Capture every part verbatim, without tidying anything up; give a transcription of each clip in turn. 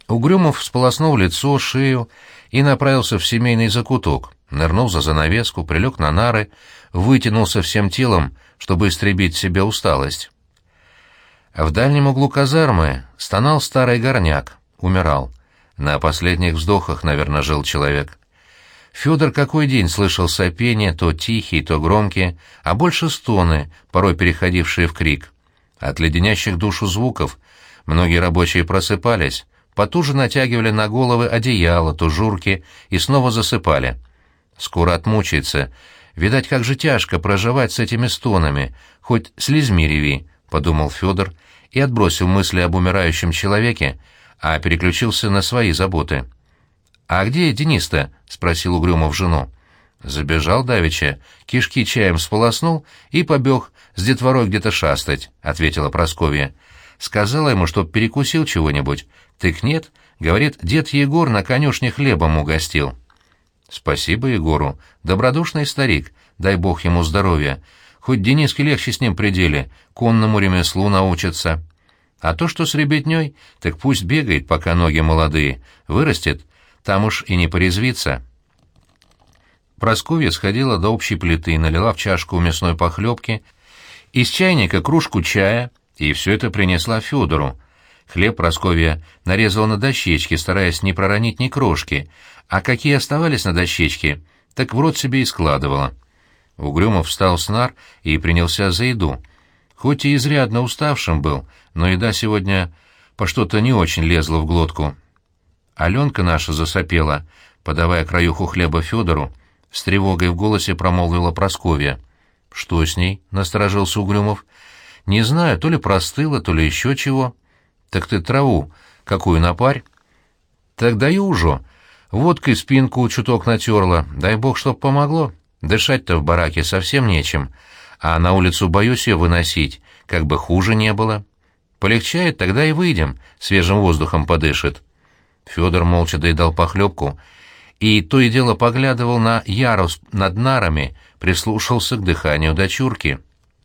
Угрюмов сполоснул лицо, шею и направился в семейный закуток, нырнул за занавеску, прилег на нары, вытянулся всем телом, чтобы истребить в себе усталость. В дальнем углу казармы стонал старый горняк, умирал. На последних вздохах, наверное, жил человек. Федор какой день слышал сопения, то тихие, то громкие, а больше стоны, порой переходившие в крик. От леденящих душу звуков многие рабочие просыпались, потуже натягивали на головы одеяла, тужурки и снова засыпали. Скоро отмучается. Видать, как же тяжко проживать с этими стонами, хоть слезьми реви, — подумал Федор и отбросил мысли об умирающем человеке, а переключился на свои заботы. «А где Денис-то?» — спросил Угрюмов жену. «Забежал давеча, кишки чаем сполоснул и побег с детворой где-то шастать», — ответила Прасковья. «Сказала ему, чтоб перекусил чего-нибудь. Тык нет, говорит, дед Егор на конюшне хлебом угостил». «Спасибо Егору. Добродушный старик, дай бог ему здоровья. Хоть Дениске легче с ним при деле, конному ремеслу научится. А то, что с ребятней, так пусть бегает, пока ноги молодые. Вырастет, там уж и не порезвится». Прасковья сходила до общей плиты, налила в чашку мясной похлебки, из чайника кружку чая, и все это принесла Федору. Хлеб Прасковья нарезала на дощечке, стараясь не проронить ни крошки, а какие оставались на дощечке, так в рот себе и складывала. Угрюмов встал с нар и принялся за еду. Хоть и изрядно уставшим был, но еда сегодня по что-то не очень лезла в глотку. Аленка наша засопела, подавая краюху хлеба Федору, с тревогой в голосе промолвила Прасковья. «Что с ней?» — насторожился Угрюмов. «Не знаю, то ли простыла, то ли еще чего». «Так ты траву какую напарь?» «Так даю уже. Водкой спинку чуток натерла, дай бог, чтоб помогло. Дышать-то в бараке совсем нечем, а на улицу боюсь ее выносить, как бы хуже не было. Полегчает, тогда и выйдем, свежим воздухом подышит». Федор молча доедал похлебку и то и дело поглядывал на ярус над нарами, прислушался к дыханию дочурки.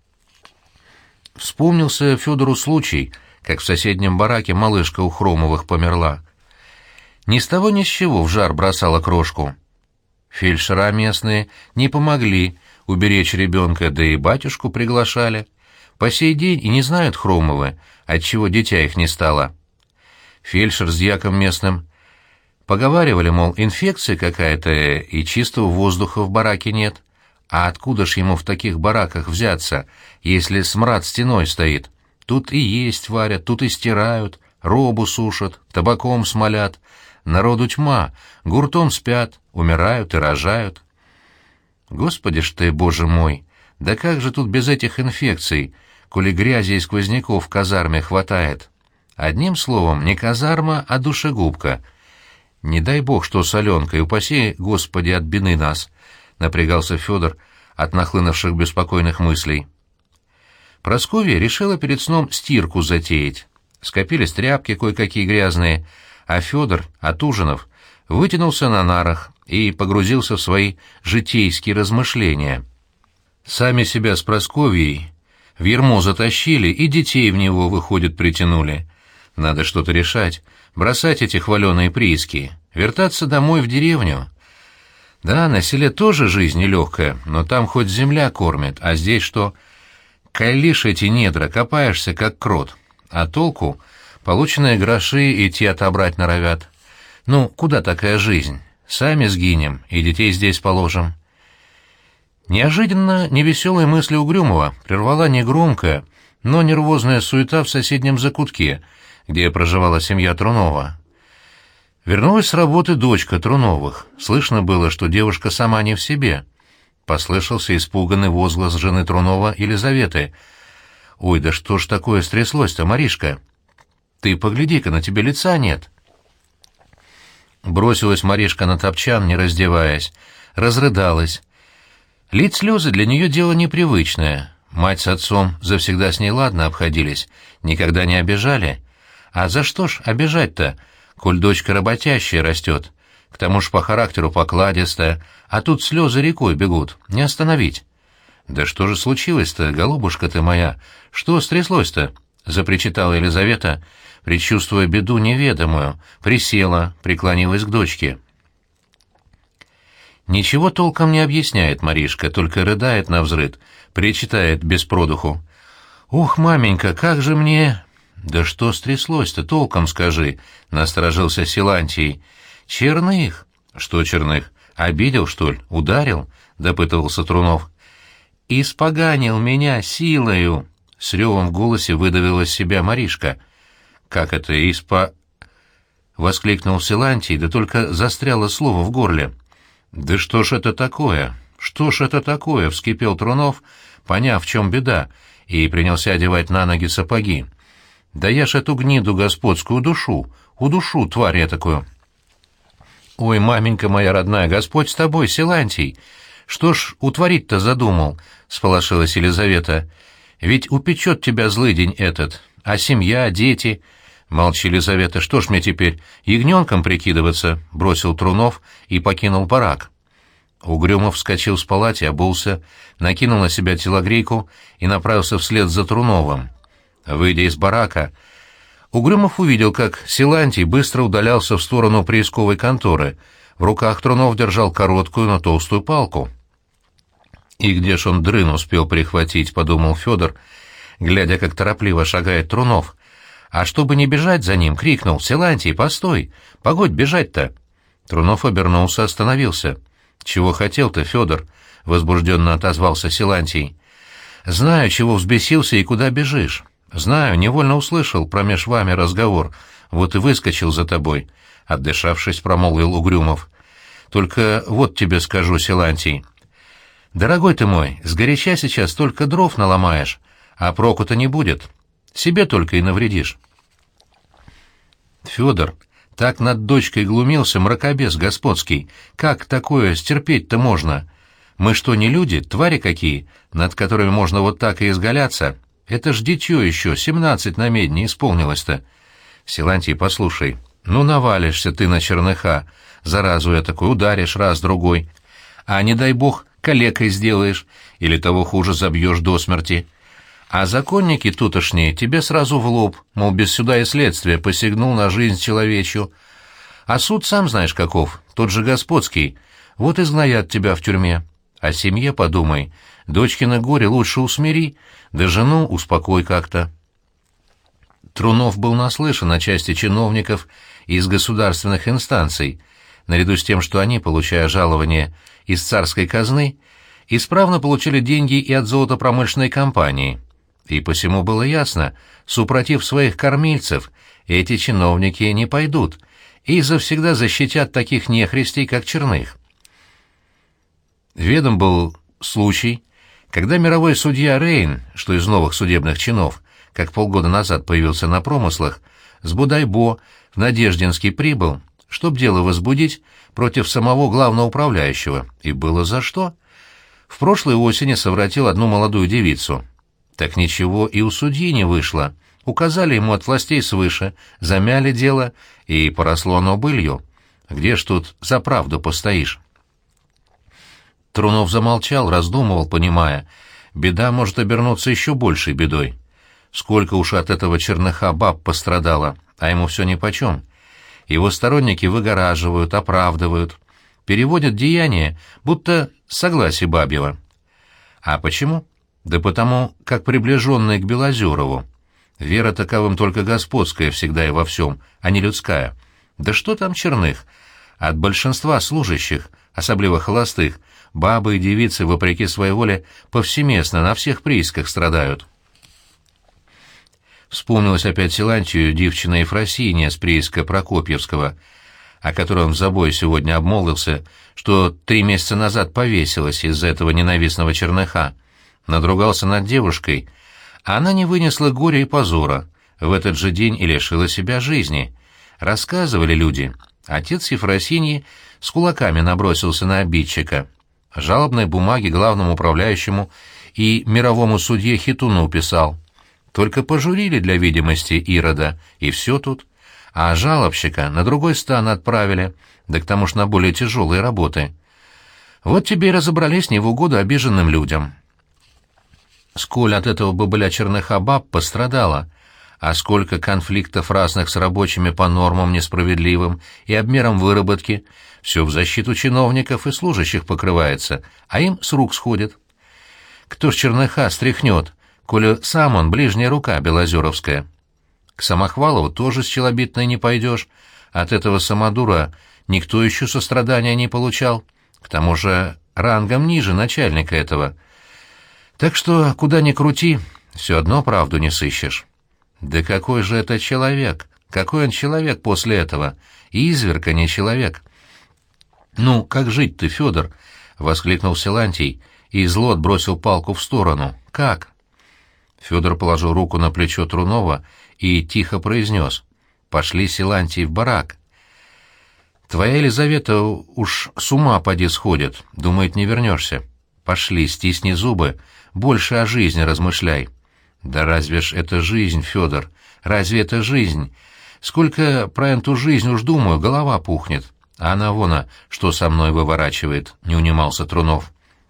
Вспомнился Федору случай, как в соседнем бараке малышка у Хромовых померла. Ни с того ни с чего в жар бросала крошку. Фельдшера местные не помогли уберечь ребенка, да и батюшку приглашали. По сей день и не знают Хромовы, отчего дитя их не стало. Фельдшер с дьяком местным поговаривали, мол, инфекция какая-то и чистого воздуха в бараке нет. А откуда ж ему в таких бараках взяться, если смрад стеной стоит? Тут и есть варят, тут и стирают, робу сушат, табаком смолят. Народу тьма, гуртом спят, умирают и рожают. Господи ж ты, Боже мой, да как же тут без этих инфекций, коли грязи и сквозняков в казарме хватает? Одним словом, не казарма, а душегубка. Не дай бог, что с Аленкой, упаси, Господи, от беды нас, — напрягался Федор от нахлынувших беспокойных мыслей. Прасковья решила перед сном стирку затеять. Скопились тряпки кое-какие грязные, а Федор, от ужинов, вытянулся на нарах и погрузился в свои житейские размышления. Сами себя с Прасковьей в ярмо затащили и детей в него, выходит, притянули. Надо что-то решать, бросать эти хваленые прииски, вертаться домой в деревню. Да, на селе тоже жизнь нелегкая, но там хоть земля кормит, а здесь что? Калишь эти недра, копаешься, как крот. А толку? Полученные гроши идти отобрать норовят. Ну, куда такая жизнь? Сами сгинем, и детей здесь положим. Неожиданно невеселые мысли Угрюмова прервала негромкая, но нервозная суета в соседнем закутке, где проживала семья Трунова. Вернулась с работы дочка Труновых. Слышно было, что девушка сама не в себе. Послышался испуганный возглас жены Трунова Елизаветы. «Ой, да что ж такое стряслось-то, Маришка? Ты погляди-ка, на тебе лица нет». Бросилась Маришка на топчан, не раздеваясь, разрыдалась. Лить слезы для нее дело непривычное. Мать с отцом завсегда с ней ладно обходились, никогда не обижали. А за что ж обижать-то, коль дочка работящая растет? К тому ж по характеру покладистая, а тут слезы рекой бегут, не остановить. «Да что же случилось-то, голубушка ты моя? Что стряслось-то?» — запричитала Елизавета, предчувствуя беду неведомую, присела, преклонилась к дочке. Ничего толком не объясняет Маришка, только рыдает навзрыд, причитает без продуху. «Ух, маменька, как же мне...» «Да что стряслось-то, толком скажи», — насторожился Силантий. «Черных». «Что Черных? Обидел, что ли? Ударил?» — допытывался Трунов. «Испоганил меня силою», — с ревом в голосе выдавила из себя Маришка. «Как это испо...» — воскликнул Силантий, да только застряло слово в горле. «Да что ж это такое? Что ж это такое?» — вскипел Трунов, поняв, в чем беда, и принялся одевать на ноги сапоги. «Да я ж эту гниду господскую душу, удушу, тварь я такую!» «Ой, маменька моя родная, Господь с тобой, Силантий! Что ж утворить-то задумал?» — сполошилась Елизавета. «Ведь упечет тебя злыдень этот, а семья, дети...» «Молчи, Елизавета, что ж мне теперь, ягненком прикидываться?» — бросил Трунов и покинул барак. Угрюмов вскочил с палати, обулся, накинул на себя телогрейку и направился вслед за Труновым. Выйдя из барака, Угрюмов увидел, как Силантий быстро удалялся в сторону приисковой конторы. В руках Трунов держал короткую, но толстую палку. «И где ж он дрын успел прихватить?» — подумал Федор, глядя, как торопливо шагает Трунов. А чтобы не бежать за ним, крикнул: «Силантий, постой! Погодь, бежать-то!» Трунов обернулся, остановился. «Чего хотел-то, Федор?» — возбужденно отозвался Силантий. «Знаю, чего взбесился и куда бежишь. Знаю, невольно услышал промеж вами разговор, вот и выскочил за тобой», — отдышавшись, промолвил Угрюмов. «Только вот тебе скажу, Силантий. Дорогой ты мой, сгоряча сейчас только дров наломаешь, а проку-то не будет. Себе только и навредишь». Федор так над дочкой глумился мракобес господский. Как такое стерпеть-то можно? Мы что, не люди, твари какие, над которыми можно вот так и изгаляться? Это ж дитё еще, семнадцать на медне исполнилось-то. Силантий, послушай, ну навалишься ты на черныха, заразу этакую, ударишь раз-другой, а не дай бог калекой сделаешь, или того хуже забьешь до смерти. А законники тутошние тебе сразу в лоб, мол, без суда и следствия посягнул на жизнь человечью. А суд сам знаешь каков, тот же господский, вот изгноят тебя в тюрьме. О семье подумай, дочкино горе лучше усмири, да жену успокой как-то». Трунов был наслышан о части чиновников из государственных инстанций, наряду с тем, что они, получая жалование из царской казны, исправно получили деньги и от золотопромышленной компании. И посему было ясно, супротив своих кормильцев эти чиновники не пойдут и завсегда защитят таких нехристей, как Черных. Ведом был случай, когда мировой судья Рейн, что из новых судебных чинов, как полгода назад появился на промыслах, с Будайбо в Надеждинский прибыл, чтоб дело возбудить против самого главного управляющего, и было за что. В прошлой осени совратил одну молодую девицу. Так ничего и у судьи не вышло. Указали ему от властей свыше, замяли дело, и поросло оно былью. Где ж тут за правду постоишь? Трунов замолчал, раздумывал, понимая, беда может обернуться еще большей бедой. Сколько уж от этого черныха баб пострадало, а ему все нипочем. Его сторонники выгораживают, оправдывают, переводят деяния, будто согласие бабьего. А почему? Да потому, как приближенные к Белозерову. Вера таковым только господская всегда и во всем, а не людская. Да что там Черных? От большинства служащих, особенно холостых, бабы и девицы, вопреки своей воле, повсеместно на всех приисках страдают. Вспомнилась опять Силантию девчина Ефросинья с прииска Прокопьевского, о которой он в забое сегодня обмолвился, что три месяца назад повесилась из-за этого ненавистного черныха. Надругался над девушкой, а она не вынесла горя и позора, в этот же день и лишила себя жизни. Рассказывали люди, отец Ефросиньи с кулаками набросился на обидчика. Жалобные бумаги главному управляющему и мировому судье Хитуну писал. Только пожурили для видимости Ирода, и все тут. А жалобщика на другой стан отправили, да к тому ж на более тяжелые работы. Вот тебе и разобрались не в угоду обиженным людям. Сколь от этого бобыля черныха баб пострадала, а сколько конфликтов разных с рабочими по нормам несправедливым и обмерам выработки, все в защиту чиновников и служащих покрывается, а им с рук сходит. Кто ж Черныха стряхнет, коли сам он ближняя рука белозеровская? К Самохвалову тоже с челобитной не пойдешь, от этого самодура никто еще сострадания не получал, к тому же рангом ниже начальника этого. Так что, куда ни крути, все одно правду не сыщешь. Да какой же это человек? Какой он человек после этого? Изверг, а не человек. «Ну, как жить ты, Федор?» — воскликнул Силантий, и зло отбросил палку в сторону. «Как?» Федор положил руку на плечо Трунова и тихо произнес: «Пошли, Силантий, в барак. Твоя Елизавета уж с ума поди сходит, думает, не вернешься. Пошли, стисни зубы, больше о жизни размышляй». «Да разве ж это жизнь, Федор? Разве это жизнь? Сколько про эту жизнь уж думаю, голова пухнет. А она вон, что со мной выворачивает», — не унимался Трунов.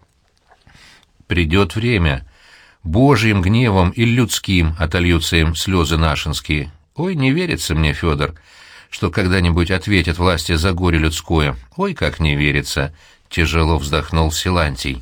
«Придет время. Божьим гневом и людским отольются им слезы нашинские. Ой, не верится мне, Федор, что когда-нибудь ответят власти за горе людское. Ой, как не верится», — тяжело вздохнул Силантий.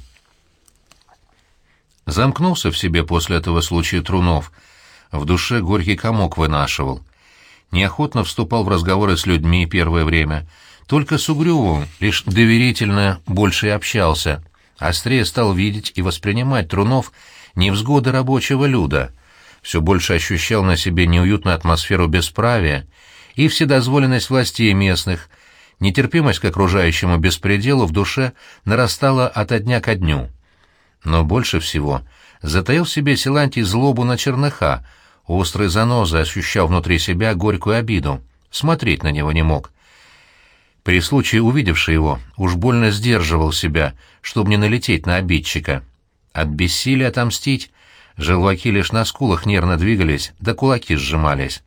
Замкнулся в себе после этого случая Трунов. В душе горький комок вынашивал. Неохотно вступал в разговоры с людьми первое время. Только с Угрювым лишь доверительно больше и общался. Острее стал видеть и воспринимать Трунов невзгоды рабочего люда. Все больше ощущал на себе неуютную атмосферу бесправия и вседозволенность властей местных. Нетерпимость к окружающему беспределу в душе нарастала ото дня ко дню. Но больше всего затаил в себе Силантий злобу на Черныха, острой занозой ощущал внутри себя горькую обиду, смотреть на него не мог. При случае, увидевший его, уж больно сдерживал себя, чтобы не налететь на обидчика. От бессилия отомстить желваки лишь на скулах нервно двигались, да кулаки сжимались.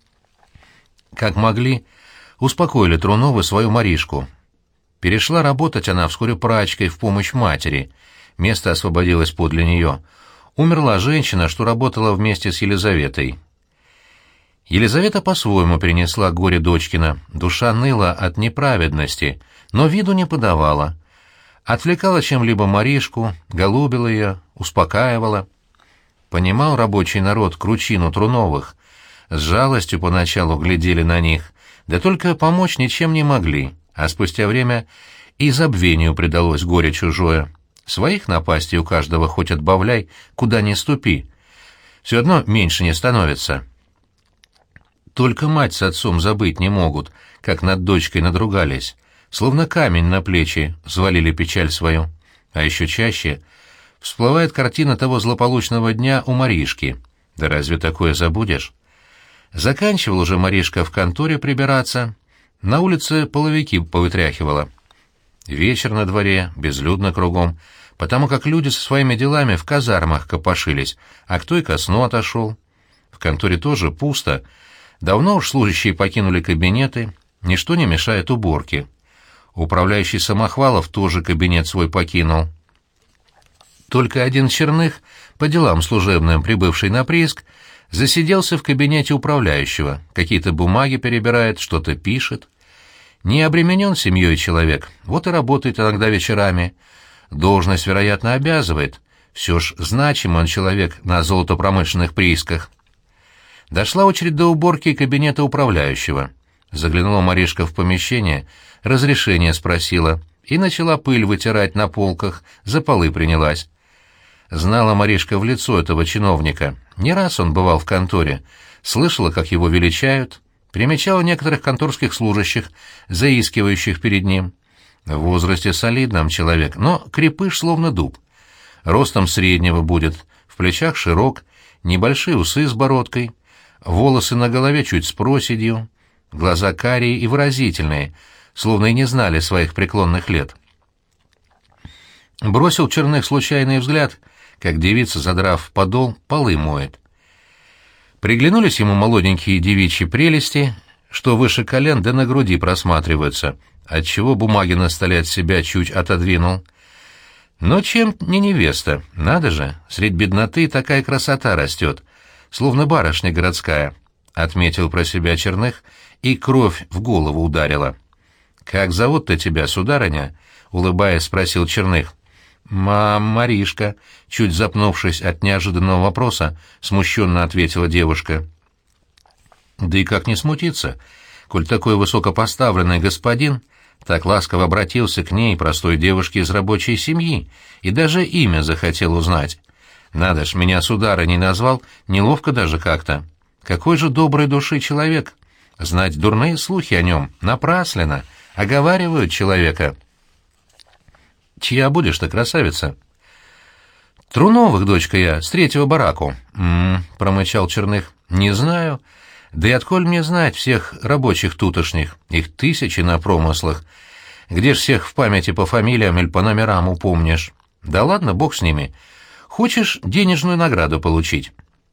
Как могли, успокоили Труновы свою Маришку. Перешла работать она вскоре прачкой в помощь матери. Место освободилось подле нее. Умерла женщина, что работала вместе с Елизаветой. Елизавета по-своему перенесла горе дочкина, душа ныла от неправедности, но виду не подавала. Отвлекала чем-либо Маришку, голубила ее, успокаивала. Понимал рабочий народ кручину Труновых, с жалостью поначалу глядели на них, да только помочь ничем не могли, а спустя время и забвению предалось горе чужое. Своих напастей у каждого хоть отбавляй, куда ни ступи. Все одно меньше не становится. Только мать с отцом забыть не могут, как над дочкой надругались, словно камень на плечи взвалили печаль свою. А еще чаще всплывает картина того злополучного дня у Маришки. Да разве такое забудешь? Заканчивал уже Маришка в конторе прибираться, на улице половики повытряхивала. Вечер на дворе, безлюдно кругом, потому как люди со своими делами в казармах копошились, а кто и ко сну отошел. В конторе тоже пусто, давно уж служащие покинули кабинеты, ничто не мешает уборке. Управляющий Самохвалов тоже кабинет свой покинул. Только один Черных, по делам служебным прибывший на прииск, засиделся в кабинете управляющего, какие-то бумаги перебирает, что-то пишет. Не обременен семьей человек, вот и работает иногда вечерами. Должность, вероятно, обязывает. Все ж значимый он человек на золотопромышленных приисках. Дошла очередь до уборки кабинета управляющего. Заглянула Маришка в помещение, разрешение спросила и начала пыль вытирать на полках, за полы принялась. Знала Маришка в лицо этого чиновника. Не раз он бывал в конторе, слышала, как его величают, примечала некоторых конторских служащих, заискивающих перед ним. В возрасте солидном человек, но крепыш словно дуб. Ростом среднего будет, в плечах широк, небольшие усы с бородкой, волосы на голове чуть с проседью, глаза карие и выразительные, словно и не знали своих преклонных лет. Бросил Черных случайный взгляд, как девица, задрав подол, полы моет. Приглянулись ему молоденькие девичьи прелести, что выше колен да на груди просматриваются, отчего бумаги на столе от себя чуть отодвинул. Но чем не невеста? Надо же, средь бедноты такая красота растет. словно барышня городская», — отметил про себя Черных, и кровь в голову ударила. «Как зовут-то тебя, сударыня?» — улыбаясь, спросил Черных. «Ма Маришка», — чуть запнувшись от неожиданного вопроса, смущенно ответила девушка. Да и как не смутиться, коль такой высокопоставленный господин так ласково обратился к ней, простой девушке из рабочей семьи, и даже имя захотел узнать. Надо ж, меня сударыней назвал, неловко даже как-то. Какой же доброй души человек! Знать дурные слухи о нем напрасленно, оговаривают человека. Чья будешь-то, красавица? Труновых, дочка я, с третьего бараку. М-м, промычал Черных. Не знаю. Да и отколь мне знать всех рабочих тутошних? Их тысячи на промыслах. Где ж всех в памяти по фамилиям или по номерам упомнишь? Да ладно, бог с ними. Хочешь денежную награду получить?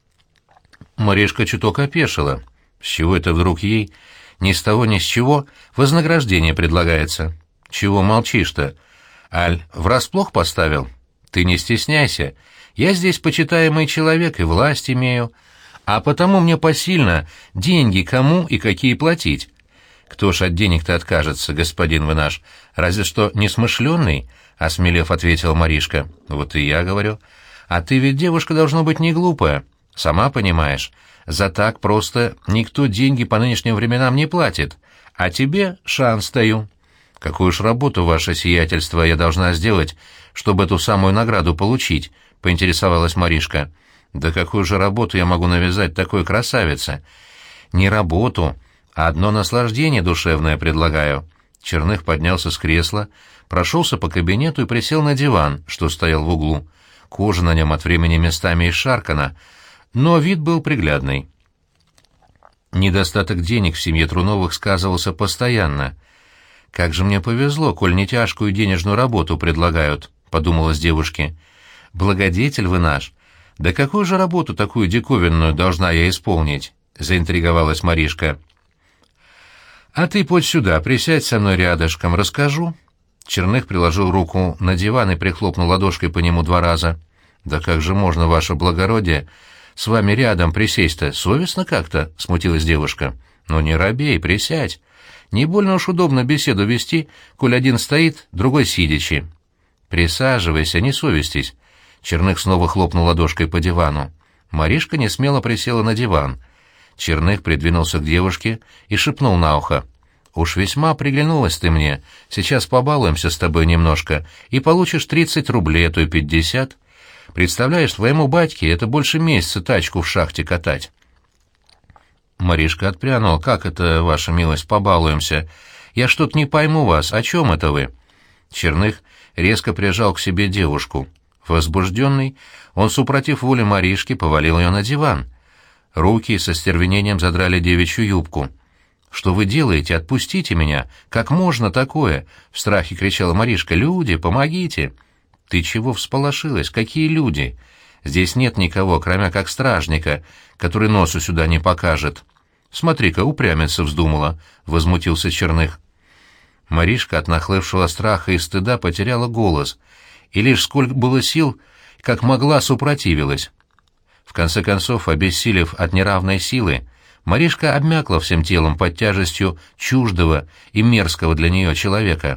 Маришка чуток опешила. С чего это вдруг ей, ни с того ни с чего, вознаграждение предлагается? Чего молчишь-то? Аль, врасплох поставил? Ты не стесняйся. Я здесь почитаемый человек и власть имею, а потому мне посильно деньги кому и какие платить. Кто ж от денег-то откажется, господин вы наш? Разве что несмышленный, — осмелев ответила Маришка. Вот и я говорю. А ты ведь девушка должно быть не глупая. Сама понимаешь, за так просто никто деньги по нынешним временам не платит, а тебе шанс даю. Какую ж работу, ваше сиятельство, я должна сделать, чтобы эту самую награду получить? — поинтересовалась Маришка. Да какую же работу я могу навязать такой красавице? Не работу, а одно наслаждение душевное предлагаю. Черных поднялся с кресла, прошелся по кабинету и присел на диван, что стоял в углу. Кожа на нем от времени местами исшаркана, но вид был приглядный. Недостаток денег в семье Труновых сказывался постоянно. «Как же мне повезло, коль не тяжкую денежную работу предлагают», — подумалось девушке. «Благодетель вы наш. Да какую же работу такую диковинную должна я исполнить?» — заинтриговалась Маришка. «А ты подь сюда, присядь со мной рядышком, расскажу». Черных приложил руку на диван и прихлопнул ладошкой по нему два раза. «Да как же можно, ваше благородие, с вами рядом присесть-то? Совестно как-то?» — смутилась девушка. «Ну не робей, присядь. Не больно уж удобно беседу вести, коль один стоит, другой сидячи. Присаживайся, не совестись». Черных снова хлопнул ладошкой по дивану. Маришка несмело присела на диван. Черных придвинулся к девушке и шепнул на ухо. «Уж весьма приглянулась ты мне. Сейчас побалуемся с тобой немножко, и получишь тридцать рублей, а то и пятьдесят. Представляешь, твоему батьке это больше месяца тачку в шахте катать». Маришка отпрянула. «Как это, ваша милость, побалуемся? Я что-то не пойму вас. О чем это вы?» Черных резко прижал к себе девушку. Возбужденный, он, супротив воли Маришки, повалил ее на диван. Руки со стервенением задрали девичью юбку. «Что вы делаете? Отпустите меня! Как можно такое?» — в страхе кричала Маришка. «Люди, помогите!» «Ты чего всполошилась? Какие люди? Здесь нет никого, кроме как стражника, который носу сюда не покажет. Смотри-ка, упрямиться вздумала!» — возмутился Черных. Маришка от нахлывшего страха и стыда потеряла голос, и лишь сколько было сил, как могла, супротивилась. В конце концов, обессилев от неравной силы, Маришка обмякла всем телом под тяжестью чуждого и мерзкого для нее человека.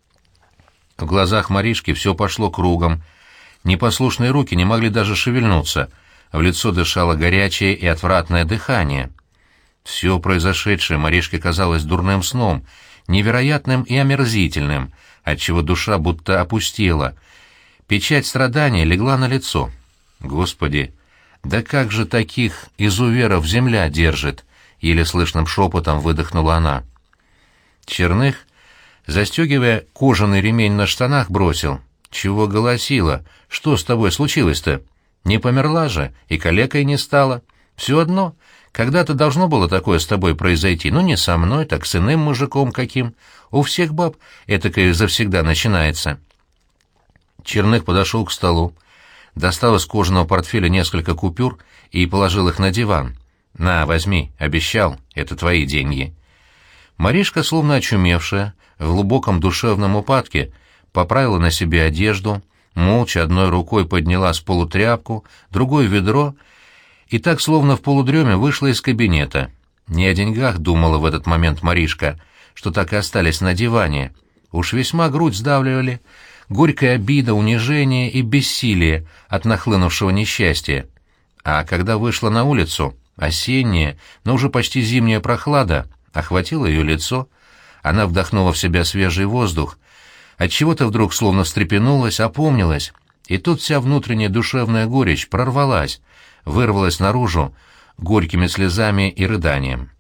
В глазах Маришки все пошло кругом. Непослушные руки не могли даже шевельнуться, в лицо дышало горячее и отвратное дыхание. Все произошедшее Маришке казалось дурным сном, невероятным и омерзительным, отчего душа будто опустела. Печать страдания легла на лицо. «Господи, да как же таких изуверов земля держит?» — еле слышным шепотом выдохнула она. Черных, застегивая кожаный ремень на штанах, бросил. «Чего голосила? Что с тобой случилось-то? Не померла же, и калекой не стала. Все одно, когда-то должно было такое с тобой произойти, ну не со мной, так с иным мужиком каким. У всех баб этакое завсегда начинается». Черных подошел к столу, достал из кожаного портфеля несколько купюр и положил их на диван. «На, возьми, обещал, это твои деньги». Маришка, словно очумевшая, в глубоком душевном упадке, поправила на себе одежду, молча одной рукой подняла с полу тряпку, другой — ведро, и так, словно в полудреме, вышла из кабинета. Не о деньгах думала в этот момент Маришка, что так и остались на диване. Уж весьма грудь сдавливали горькая обида, унижение и бессилие от нахлынувшего несчастья. А когда вышла на улицу, осенняя, но уже почти зимняя прохлада охватила ее лицо, она вдохнула в себя свежий воздух, отчего-то вдруг словно встрепенулась, опомнилась, и тут вся внутренняя душевная горечь прорвалась, вырвалась наружу горькими слезами и рыданием.